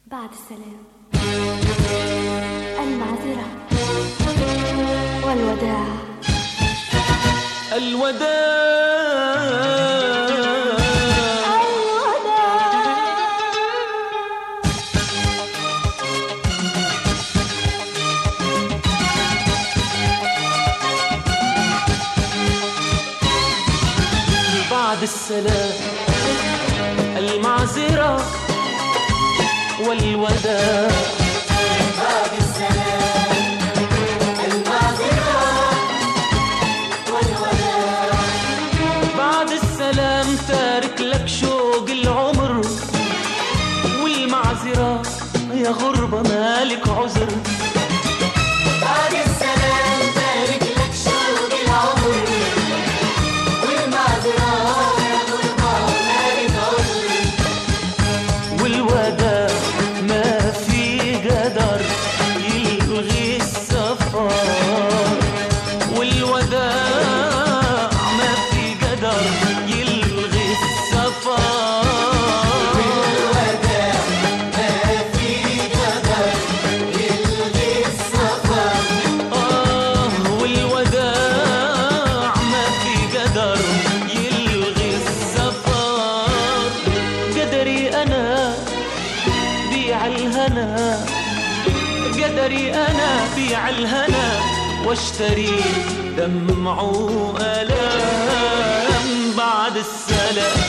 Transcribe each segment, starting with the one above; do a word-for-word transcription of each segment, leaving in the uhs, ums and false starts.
بعد السلام، المعذرة والوداع. الوداع بعد السلام، المعذرة والوداع. بعد السلام، المعذرة والوداع. بعد السلام تارك لك شوق العمر، والمعذرة يا غربة مالك عذر. بعد السلام تارك لك شوق العمر، والمعذرة يا غربة مالك عذر. والوداع ما في قدر يلغي السفر، والوداع ما في قدر يلغي السفر. والوداع ما في قدر يلغي السفر. آه والوداع ما في قدر يلغي السفر. قدري أنا بيع الهنا، قدري أنا بيع الهنا، واشتري دمع وألام بعد السلام.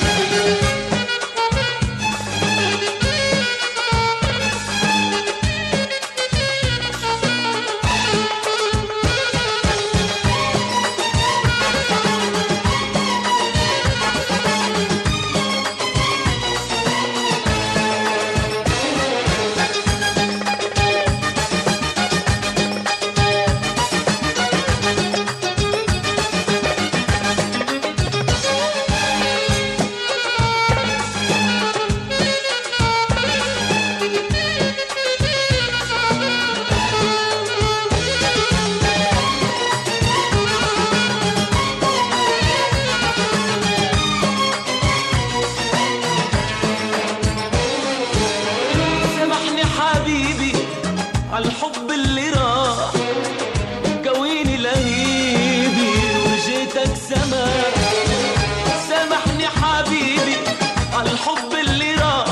الحب اللي راح كويني لهيبي وجيتك سماح. سامحني حبيبي الحب اللي راح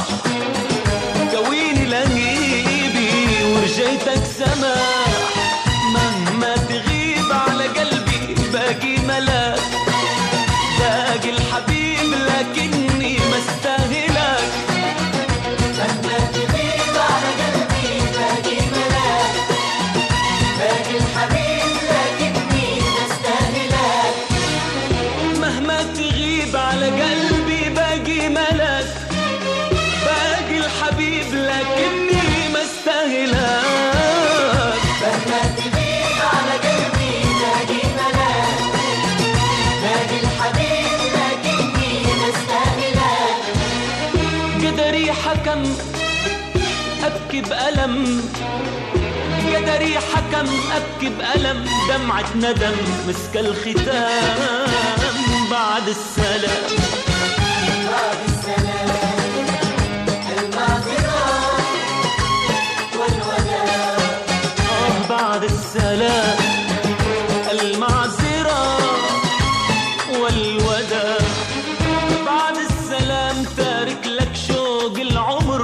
كويني لهيبي ورجيتك سماح. مهما تغيب على قلبي باقي ملاك، باقي الحبيب لكني ما استاهلك. مهما تغيب على قلبي باقي ملاك، باقي الحبيب لكني ما استاهلك. مهما تغيب على قلبي باقي ملاك، باقي الحبيب لكني ما استاهلك. مهما تغيب على قلبي باقي ملاك، باقي الحبيب لكني ما استاهلك. قدري حكم أبكي بألم، قدري حكم أبكي بألم، دمعة ندم مسك الختام بعد السلام. بعد السلام، المعذرة والوداع. آه بعد السلام، المعذرة والوداع. بعد السلام تارك لك شوق العمر،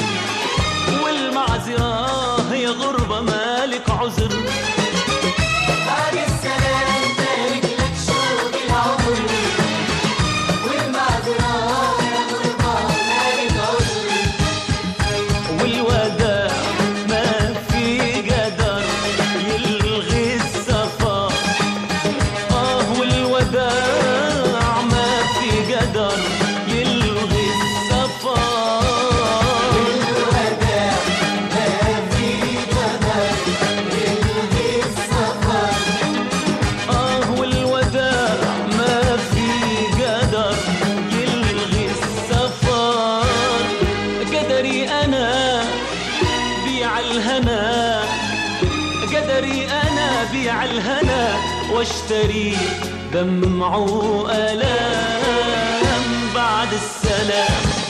والمعذرة هي غربة مالك عذر. بعد السلام تارك لك شوق العمر، والمعذرة يا غربة مالك عذر. والوداع ما في قدر يلغي السفر. آه والوداع ما في قدر يلغي السفر. والوداع ما في قدر يلغي السفر. آه والوداع ما في قدر يلغي السفر. قدري أنا بيع الهنا، قدري أنا بيع الهنا، واشتري دمع وألام بعد السلام.